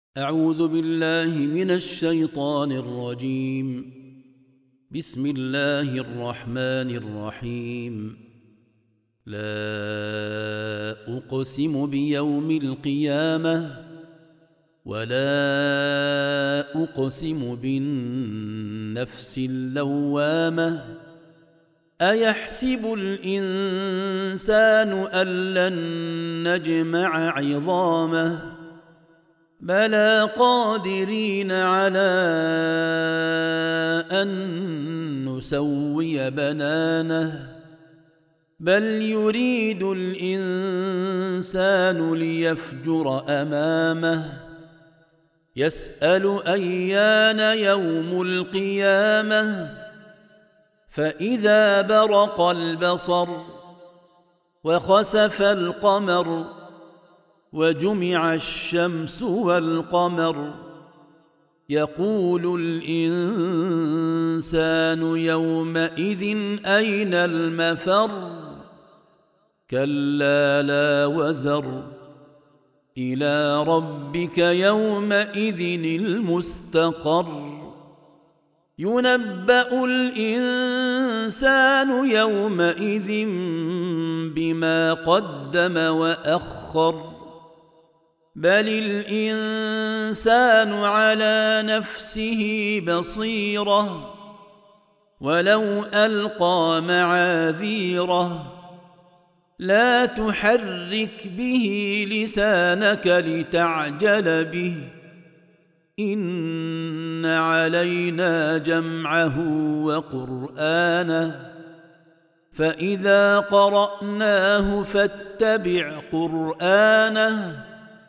أعوذ بالله من الشيطان الرجيم. بسم الله الرحمن الرحيم. لا أقسم بيوم القيامة ولا أقسم بالنفس اللوامة. أيحسب الإنسان أن لن نجمع عظامه بلى قادرين على أن نسوي بنانه بل يريد الإنسان ليفجر أمامه يسأل أيان يوم القيامة فإذا برق البصر وخسف القمر وجمع الشمس والقمر يقول الإنسان يومئذ أين المفر كلا لا وزر إلى ربك يومئذ المستقر ينبأ الإنسان يومئذ بما قدم وأخر بل الإنسان على نفسه بصيرة ولو ألقى معاذيره لا تحرك به لسانك لتعجل به إن علينا جمعه وقرآنه فإذا قرأناه فاتبع قرآنه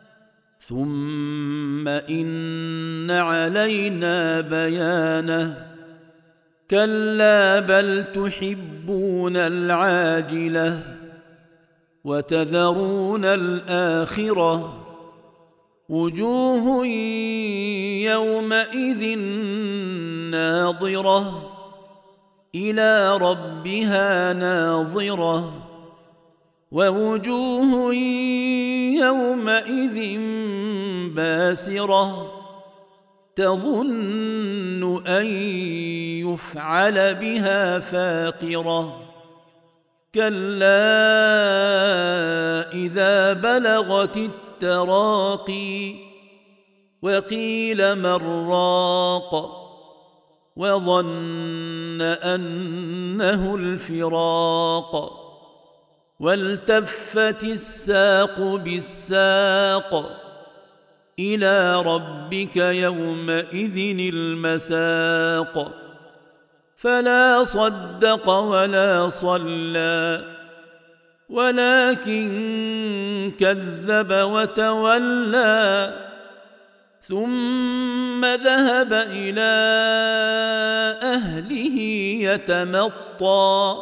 ثم إن علينا بيانه كلا بل تحبون العاجلة وتذرون الآخرة وجوه يومئذ ناظرة إلى ربها ناظرة ووجوه يومئذ باسرة تظن أن يفعل بها فاقرة كلا إذا بلغت التراقي وقيل من راق وظن أنه الفراق والتفت الساق بالساق إلى ربك يومئذ المساق فلا صدق ولا صلى ولكن كذب وتولى ثم ذهب إلى أهله يتمطى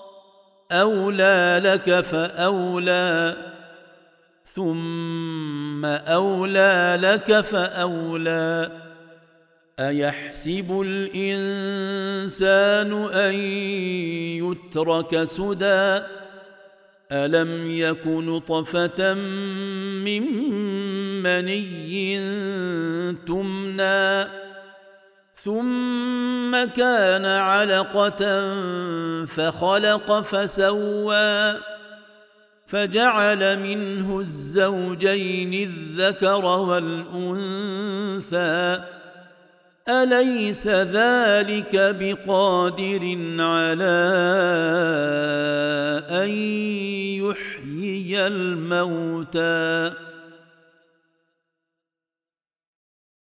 أولى لك فأولى ثم أولى لك فأولى أيحسب الإنسان أن يترك سدى ألم يك نطفة من مني تمنى ثم كان علقة فخلق فسوى فجعل منه الزوجين الذكر والأنثى أليس ذلك بقادر على أن يحيي الموتى